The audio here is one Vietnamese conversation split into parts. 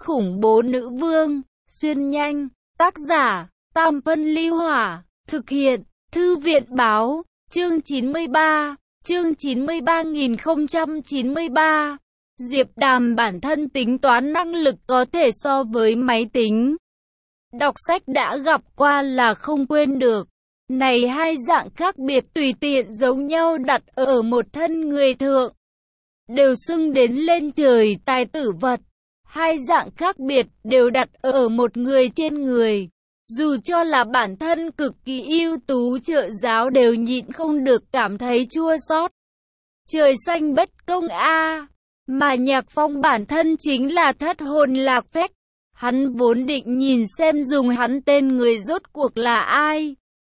khủng bố nữ vương, xuyên nhanh, tác giả, Tam Phân Ly Hỏa, thực hiện, Thư viện Báo, chương 93, chương 93.093. Diệp Đàm bản thân tính toán năng lực có thể so với máy tính. Đọc sách đã gặp qua là không quên được. Này hai dạng khác biệt tùy tiện giống nhau đặt ở một thân người thượng, đều xưng đến lên trời tài tử vật. Hai dạng khác biệt đều đặt ở một người trên người. Dù cho là bản thân cực kỳ ưu tú trợ giáo đều nhịn không được cảm thấy chua xót. Trời xanh bất công a. Mà Nhạc Phong bản thân chính là thất hồn lạc phách. Hắn vốn định nhìn xem dùng hắn tên người rốt cuộc là ai.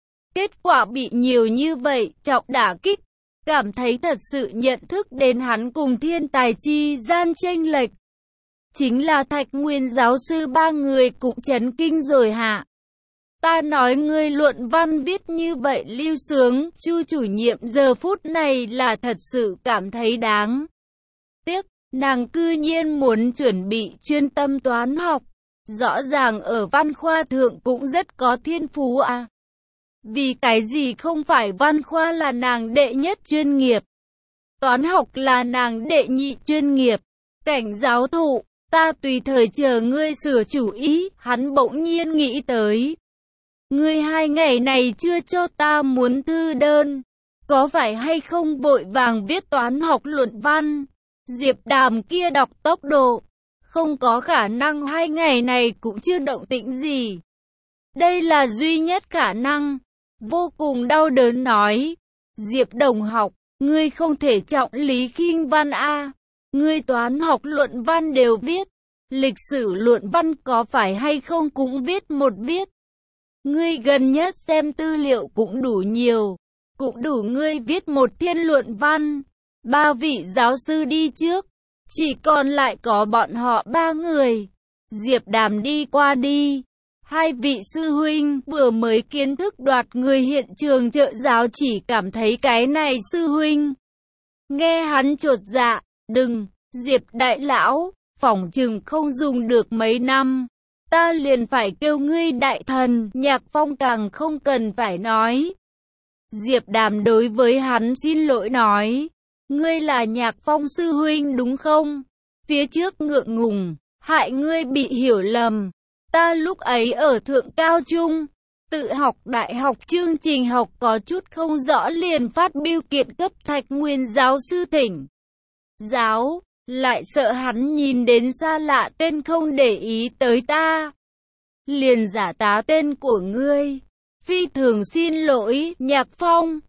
Kết quả bị nhiều như vậy trọng đả kích. Cảm thấy thật sự nhận thức đến hắn cùng thiên tài chi gian chênh lệch. Chính là Thạch Nguyên giáo sư ba người cũng chấn kinh rồi hả? Ta nói ngươi luận văn viết như vậy lưu sướng, Chu chủ nhiệm giờ phút này là thật sự cảm thấy đáng tiếc, nàng cư nhiên muốn chuẩn bị chuyên tâm toán học, rõ ràng ở văn khoa thượng cũng rất có thiên phú à. Vì cái gì không phải văn khoa là nàng đệ nhất chuyên nghiệp, toán học là nàng đệ nhị chuyên nghiệp, Cảnh giáo thụ, ta tùy thời chờ ngươi sửa chủ ý, hắn bỗng nhiên nghĩ tới. Ngươi 2 ngày này chưa cho ta muốn thư đơn, có phải hay không vội vàng viết toán học luận văn? Diệp Đàm kia đọc tốc độ, không có khả năng 2 ngày này cũng chưa động tĩnh gì. Đây là duy nhất khả năng. Vô cùng đau đớn nói, Diệp đồng học, ngươi không thể trọng lý khinh văn a. Ngươi toán học luận văn đều viết, lịch sử luận văn có phải hay không cũng viết một viết. Ngươi gần nhất xem tư liệu cũng đủ nhiều, cũng đủ ngươi viết một thiên luận văn. 3 vị giáo sư đi trước, chỉ còn lại có bọn họ 3 người. Diệp Đàm đi qua đi. 2 vị sư huynh vừa mới kiến thức đoạt người hiện trường trợ giáo chỉ cảm thấy cái này sư huynh. Nghe hắn chột dạ, đừng, Diệp đại lão, phỏng chừng không dùng được mấy năm. Ta liền phải kêu ngươi đại thần, Nhạc Phong càng không cần phải nói. Diệp Đàm đối với hắn xin lỗi nói, ngươi là Nhạc Phong sư huynh đúng không? Phía trước ngượng ngùng, hại ngươi bị hiểu lầm. Ta lúc ấy ở thượng cao trung, tự học đại học chương trình học có chút không rõ liền phát biêu kiện cấp Thạch Nguyên giáo sư thỉnh giáo, lại sợ hắn nhìn đến xa lạ tên không để ý tới ta, liền giả tá tên của ngươi. Phi thường xin lỗi, Nhạc Phong.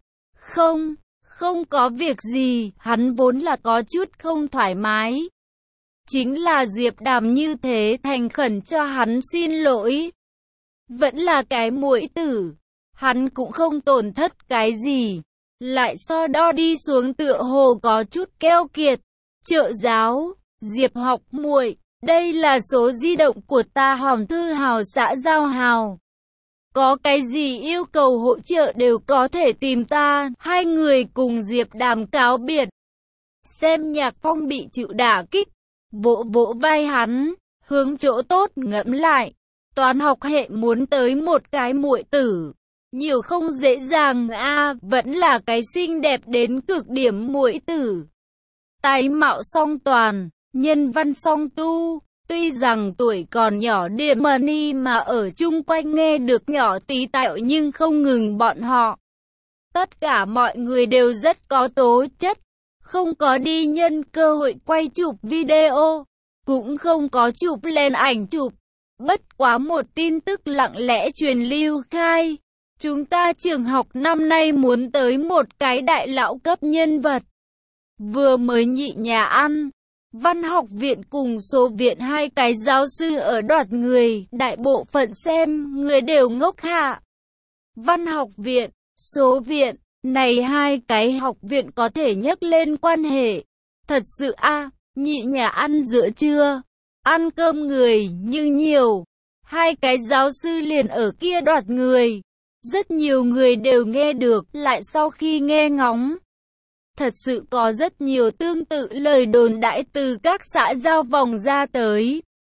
Không có việc gì, hắn vốn là có chút không thoải mái. Chính là Diệp Đàm như thế thành khẩn cho hắn xin lỗi. Vẫn là cái muội tử, hắn cũng không tổn thất cái gì. Lại so đo đi xuống tựa hồ có chút keo kiệt. Trợ giáo, Diệp học muội, đây là số di động của ta Hòm Thư Hào xã Giao Hào. Có cái gì yêu cầu hỗ trợ đều có thể tìm ta. 2 người cùng Diệp Đàm cáo biệt. Xem Nhạc Phong bị chịu đả kích, vỗ vỗ vai hắn, hướng chỗ tốt ngẫm lại. Toán học hệ muốn tới một cái muội tử, nhiều không dễ dàng a, vẫn là cái xinh đẹp đến cực điểm muội tử. Tài mạo song toàn, nhân văn song tu, tuy rằng tuổi còn nhỏ điểm mani mà ở chung quanh nghe được nhỏ tí tẹo nhưng không ngừng bọn họ. Tất cả mọi người đều rất có tố chất, không có đi nhân cơ hội quay chụp video, cũng không có chụp lên ảnh chụp. Bất quá một tin tức lặng lẽ truyền lưu khai, chúng ta trường học năm nay muốn tới một cái đại lão cấp nhân vật. Vừa mới nhị nhà ăn, Văn học viện cùng số viện 2 cái giáo sư ở đoạt người, đại bộ phận xem người đều ngốc hạ. Văn học viện, số viện, này 2 cái học viện có thể nhắc lên quan hệ. Thật sự a, nhị nhà ăn giữa trưa, ăn cơm người nhưng nhiều. 2 cái giáo sư liền ở kia đoạt người. Rất nhiều người đều nghe được, lại sau khi nghe ngóng. Thật sự có rất nhiều tương tự lời đồn đãi từ các xã giao vòng ra tới.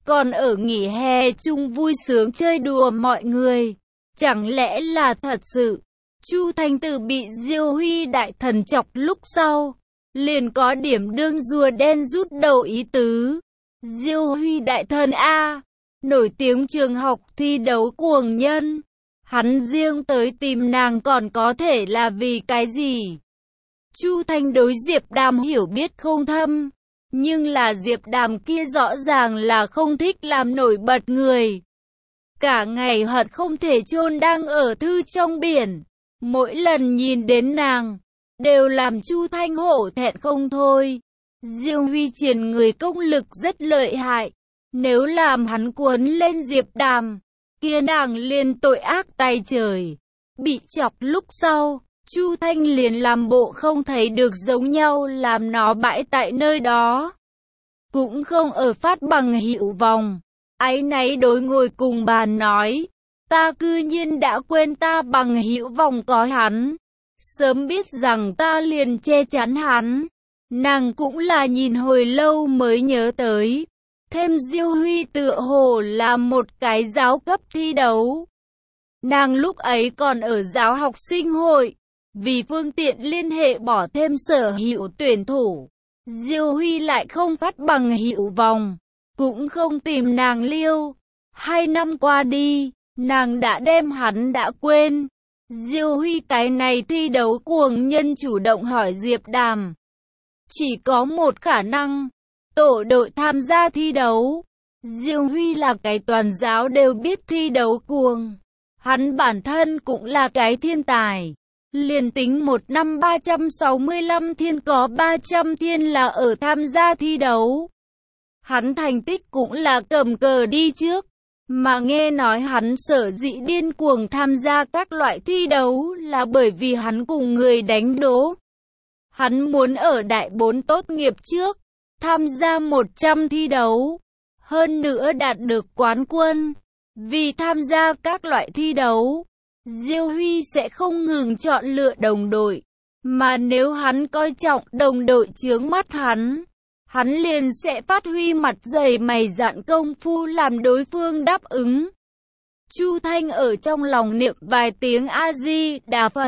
còn ở nghỉ hè chung vui sướng chơi đùa mọi người. Chẳng lẽ là thật sự, Chu Thanh Từ bị Diêu Huy đại thần chọc lúc sau, liền có điểm đương rùa đen rút đầu ý tứ. Diêu Huy đại thần A, nổi tiếng trường học thi đấu cuồng nhân. Hắn riêng tới tìm nàng còn có thể là vì cái gì? Chu Thanh đối Diệp Đàm hiểu biết không thâm, nhưng là Diệp Đàm kia rõ ràng là không thích làm nổi bật người. Cả ngày hận không thể chôn đang ở thư trong biển. Mỗi lần nhìn đến nàng, đều làm Chu Thanh hổ thẹn không thôi. Diêu Huy triển người công lực rất lợi hại. Nếu làm hắn cuốn lên Diệp Đàm, kia nàng liền tội ác tay trời. Bị chọc lúc sau, Chu Thanh liền làm bộ không thấy được giống nhau làm nó bãi tại nơi đó. Cũng không ở phát bằng hữu vòng. Áy náy đối ngồi cùng bàn nói, ta cư nhiên đã quên ta bằng hữu vòng có hắn. Sớm biết rằng ta liền che chắn hắn. Nàng cũng là nhìn hồi lâu mới nhớ tới. Thêm Diêu Huy tựa hồ là một cái giáo cấp thi đấu. Nàng lúc ấy còn ở giáo học sinh hội. Vì phương tiện liên hệ bỏ thêm sở hữu tuyển thủ. Diêu Huy lại không phát bằng hữu vòng. Cũng không tìm nàng liêu. 2 năm qua đi, nàng đã đem hắn đã quên. Diêu Huy cái này thi đấu cuồng nhân chủ động hỏi Diệp Đàm. Chỉ có một khả năng, tổ đội tham gia thi đấu. Diêu Huy là cái toàn giáo đều biết thi đấu cuồng. Hắn bản thân cũng là cái thiên tài. Liền tính một năm 365 thiên có 300 thiên là ở tham gia thi đấu. Hắn thành tích cũng là cầm cờ đi trước. Mà nghe nói hắn sở dĩ điên cuồng tham gia các loại thi đấu là bởi vì hắn cùng người đánh đố. Hắn muốn ở đại 4 tốt nghiệp trước, tham gia 100 thi đấu, hơn nữa đạt được quán quân. Vì tham gia các loại thi đấu, Diêu Huy sẽ không ngừng chọn lựa đồng đội, mà nếu hắn coi trọng đồng đội chướng mắt hắn liền sẽ phát huy mặt dày mày dạn công phu làm đối phương đáp ứng. Chu Thanh ở trong lòng niệm vài tiếng A-di-đà Phật,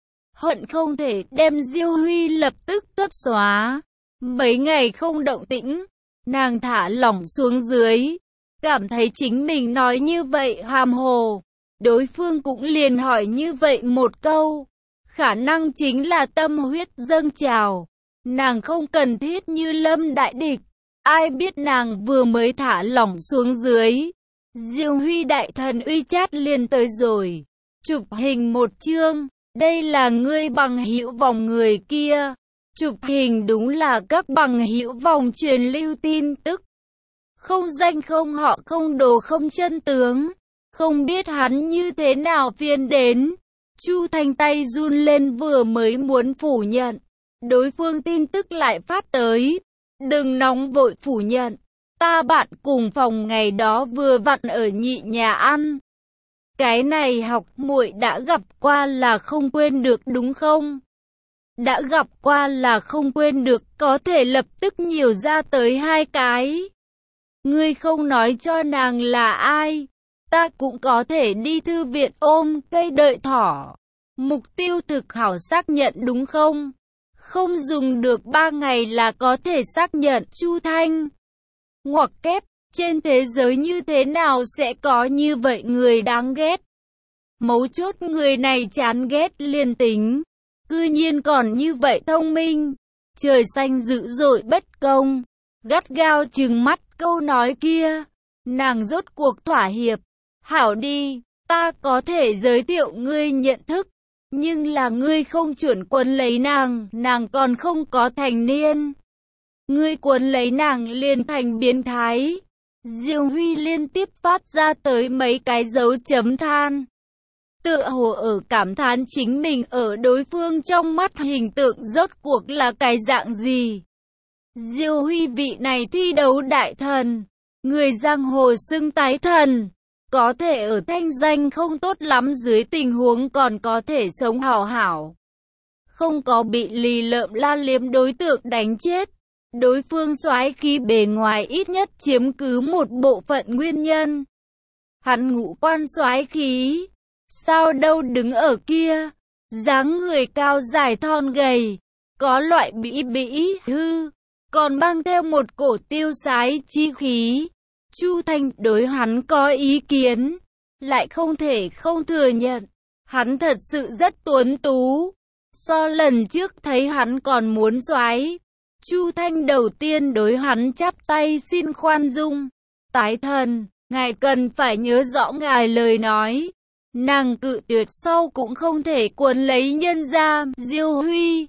hận không thể đem Diêu Huy lập tức cấp xóa. Mấy ngày không động tĩnh, nàng thả lỏng xuống dưới, cảm thấy chính mình nói như vậy hàm hồ. Đối phương cũng liền hỏi như vậy một câu, khả năng chính là tâm huyết dâng trào. Nàng không cần thiết như lâm đại địch. Ai biết nàng vừa mới thả lỏng xuống dưới, Diêu Huy đại thần uy chat liền tới rồi. Chụp hình một chương, đây là ngươi bằng hữu vòng người kia. Chụp hình đúng là các bằng hữu vòng truyền lưu tin tức. Không danh không họ không đồ không chân tướng. Không biết hắn như thế nào phiên đến. Chu Thanh tay run lên vừa mới muốn phủ nhận. Đối phương tin tức lại phát tới. Đừng nóng vội phủ nhận. Ta bạn cùng phòng ngày đó vừa vặn ở nhị nhà ăn. Cái này học muội đã gặp qua là không quên được đúng không? Đã gặp qua là không quên được, có thể lập tức nhiều ra tới 2 cái. Ngươi không nói cho nàng là ai, ta cũng có thể đi thư viện ôm cây đợi thỏ. Mục tiêu thực hảo xác nhận đúng không? Không dùng được 3 ngày là có thể xác nhận. Chu Thanh. Ngoặc kép, trên thế giới như thế nào sẽ có như vậy người đáng ghét? Mấu chốt người này chán ghét liền tính, cư nhiên còn như vậy thông minh. Trời xanh dữ dội bất công. Gắt gao trừng mắt câu nói kia. Nàng rốt cuộc thỏa hiệp. Hảo đi, ta có thể giới thiệu ngươi nhận thức. Nhưng là ngươi không chuẩn quấn lấy nàng, nàng còn không có thành niên. Ngươi quấn lấy nàng liền thành biến thái. Diêu Huy liên tiếp phát ra tới mấy cái dấu chấm than. Tựa hồ ở cảm thán chính mình ở đối phương trong mắt hình tượng rốt cuộc là cái dạng gì. Diêu Huy vị này thi đấu đại thần, người giang hồ xưng tái thần, có thể ở thanh danh không tốt lắm dưới tình huống còn có thể sống hảo hảo. Không có bị lì lợm la liếm đối tượng đánh chết. Đối phương soái khí bề ngoài ít nhất chiếm cứ một bộ phận nguyên nhân. Hắn ngũ quan soái khí, sao đâu đứng ở kia, dáng người cao dài thon gầy, có loại bĩ bĩ hư, còn mang theo một cổ tiêu sái chi khí. Chu Thanh đối hắn có ý kiến, lại không thể không thừa nhận, hắn thật sự rất tuấn tú. So lần trước thấy hắn còn muốn soái, Chu Thanh đầu tiên đối hắn chắp tay xin khoan dung. Tái thần, ngài cần phải nhớ rõ ngài lời nói. Nàng cự tuyệt sau cũng không thể cuốn lấy nhân ra. Diêu Huy,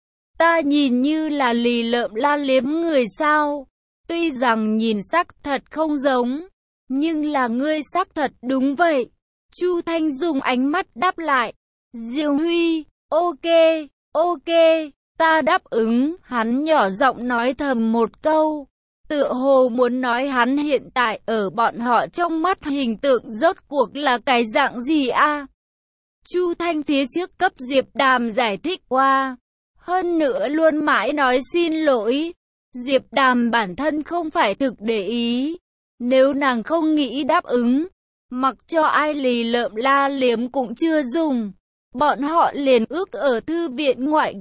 ta nhìn như là lì lợm la liếm người sao? Tuy rằng nhìn sắc thật không giống, nhưng là ngươi sắc thật đúng vậy. Chu Thanh dùng ánh mắt đáp lại. Diêu Huy, ok, ok, ta đáp ứng. Hắn nhỏ giọng nói thầm một câu, tựa hồ muốn nói hắn hiện tại ở bọn họ trong mắt hình tượng rốt cuộc là cái dạng gì a? Chu Thanh phía trước cấp Diệp Đàm giải thích qua, hơn nữa luôn mãi nói xin lỗi. Diệp Đàm bản thân không phải thực để ý, nếu nàng không nghĩ đáp ứng, mặc cho ai lì lợm la liếm cũng chưa dùng. Bọn họ liền ước ở thư viện ngoại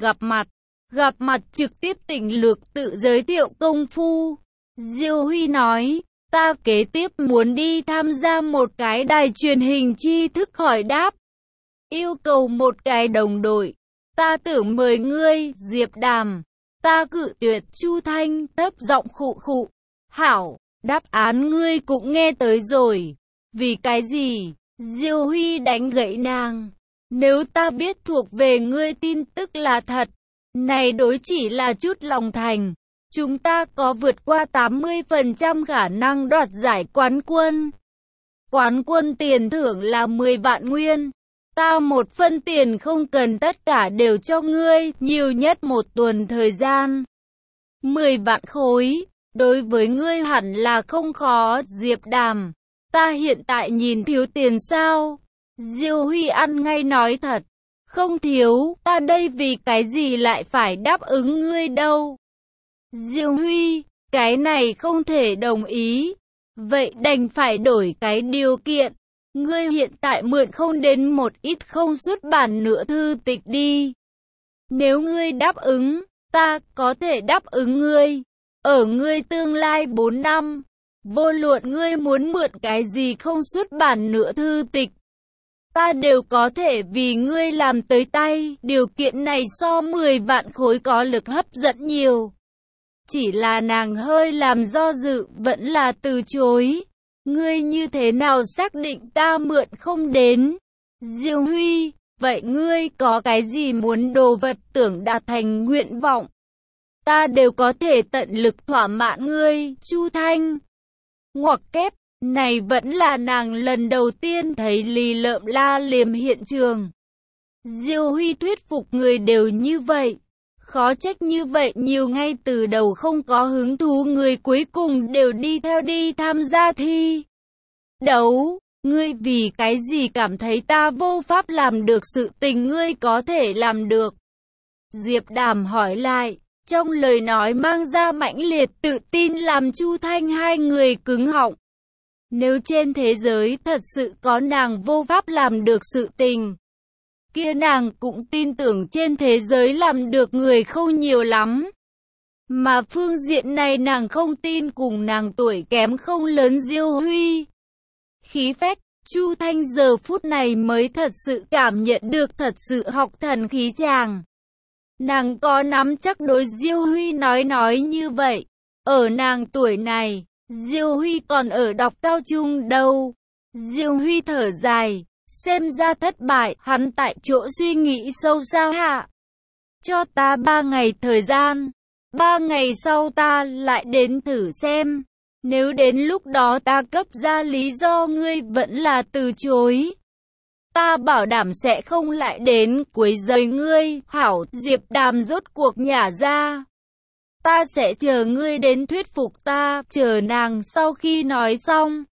gặp mặt trực tiếp tỉnh lược tự giới thiệu công phu. Diêu Huy nói, ta kế tiếp muốn đi tham gia một cái đài truyền hình tri thức hỏi đáp, yêu cầu một cái đồng đội, ta tưởng mời ngươi. Diệp Đàm, ta cự tuyệt. Chu Thanh thấp giọng khụ khụ, hảo, đáp án ngươi cũng nghe tới rồi. Vì cái gì? Diêu Huy đánh gãy nàng, nếu ta biết thuộc về ngươi tin tức là thật, này đối chỉ là chút lòng thành, chúng ta có vượt qua 80% khả năng đoạt giải quán quân. Quán quân tiền thưởng là 10 vạn nguyên. Ta một phân tiền không cần, tất cả đều cho ngươi, nhiều nhất một tuần thời gian. 10 vạn khối, đối với ngươi hẳn là không khó. Diệp Đàm, ta hiện tại nhìn thiếu tiền sao? Diêu Huy ăn ngay nói thật, không thiếu, ta đây vì cái gì lại phải đáp ứng ngươi đâu? Diêu Huy, cái này không thể đồng ý, vậy đành phải đổi cái điều kiện. Ngươi hiện tại mượn không đến một ít không xuất bản nửa thư tịch đi. Nếu ngươi đáp ứng, ta có thể đáp ứng ngươi. Ở ngươi tương lai 4 năm, vô luận ngươi muốn mượn cái gì không xuất bản nửa thư tịch, ta đều có thể vì ngươi làm tới tay. Điều kiện này so 10 vạn khối có lực hấp dẫn nhiều. Chỉ là nàng hơi làm do dự, vẫn là từ chối. Ngươi như thế nào xác định ta mượn không đến? Diêu Huy, vậy ngươi có cái gì muốn đồ vật tưởng đạt thành nguyện vọng, ta đều có thể tận lực thỏa mãn ngươi. Chu Thanh ngoặc kép, này vẫn là nàng lần đầu tiên thấy lì lợm la liếm hiện trường. Diêu Huy thuyết phục người đều như vậy, khó trách như vậy nhiều ngay từ đầu không có hứng thú người cuối cùng đều đi theo đi tham gia thi đấu. Ngươi vì cái gì cảm thấy ta vô pháp làm được sự tình ngươi có thể làm được? Diệp Đàm hỏi lại, trong lời nói mang ra mãnh liệt tự tin làm Chu Thanh hai người cứng họng. Nếu trên thế giới thật sự có nàng vô pháp làm được sự tình, kia nàng cũng tin tưởng trên thế giới làm được người không nhiều lắm. Mà phương diện này nàng không tin cùng nàng tuổi kém không lớn Diêu Huy. Khí phách, Chu Thanh giờ phút này mới thật sự cảm nhận được thật sự học thần khí chàng. Nàng có nắm chắc đối Diêu Huy nói như vậy. Ở nàng tuổi này, Diêu Huy còn ở đọc cao trung đâu. Diêu Huy thở dài, xem ra thất bại, hắn tại chỗ suy nghĩ sâu xa hạ. Cho ta 3 ngày thời gian, 3 ngày sau ta lại đến thử xem. Nếu đến lúc đó ta cấp ra lý do ngươi vẫn là từ chối, ta bảo đảm sẽ không lại đến quấy rầy ngươi. Hảo. Diệp Đàm rốt cuộc nhả ra, ta sẽ chờ ngươi đến thuyết phục ta. Chờ nàng sau khi nói xong,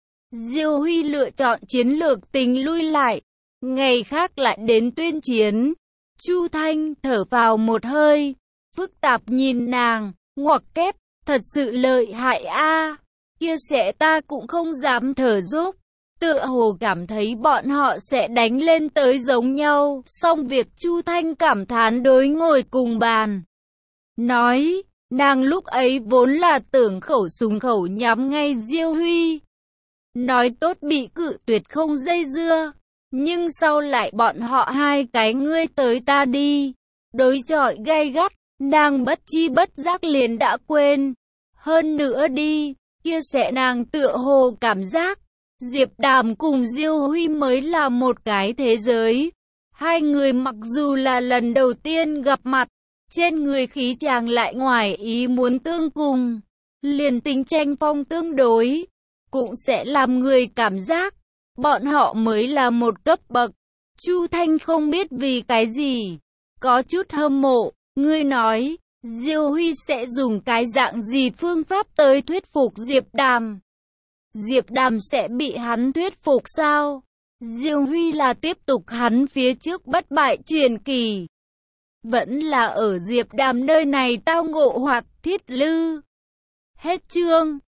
Diêu Huy lựa chọn chiến lược tính lui lại, ngày khác lại đến tuyên chiến. Chu Thanh thở vào một hơi, phức tạp nhìn nàng. Ngoặc kép, thật sự lợi hại a. Kia sẽ ta cũng không dám thở dốc. Tựa hồ cảm thấy bọn họ sẽ đánh lên tới giống nhau, xong việc Chu Thanh cảm thán đối ngồi cùng bàn. Nói, nàng lúc ấy vốn là tưởng khẩu súng khẩu nhắm ngay Diêu Huy. Nói tốt bị cự tuyệt không dây dưa, nhưng sau lại bọn họ hai cái ngươi tới ta đi. Đối chọi gay gắt, nàng bất chi bất giác liền đã quên. Hơn nữa đi, kia sẽ nàng tựa hồ cảm giác. Diệp Đàm cùng Diêu Huy mới là một cái thế giới. Hai người mặc dù là lần đầu tiên gặp mặt, trên người khí chàng lại ngoài ý muốn tương cùng. Liền tính tranh phong tương đối, cũng sẽ làm người cảm giác, bọn họ mới là một cấp bậc. Chu Thanh không biết vì cái gì, có chút hâm mộ, ngươi nói, Diêu Huy sẽ dùng cái dạng gì phương pháp tới thuyết phục Diệp Đàm? Diệp Đàm sẽ bị hắn thuyết phục sao? Diêu Huy là tiếp tục hắn phía trước bất bại truyền kỳ. Vẫn là ở Diệp Đàm nơi này tao ngộ Hoạt Thiết Lư. Hết chương.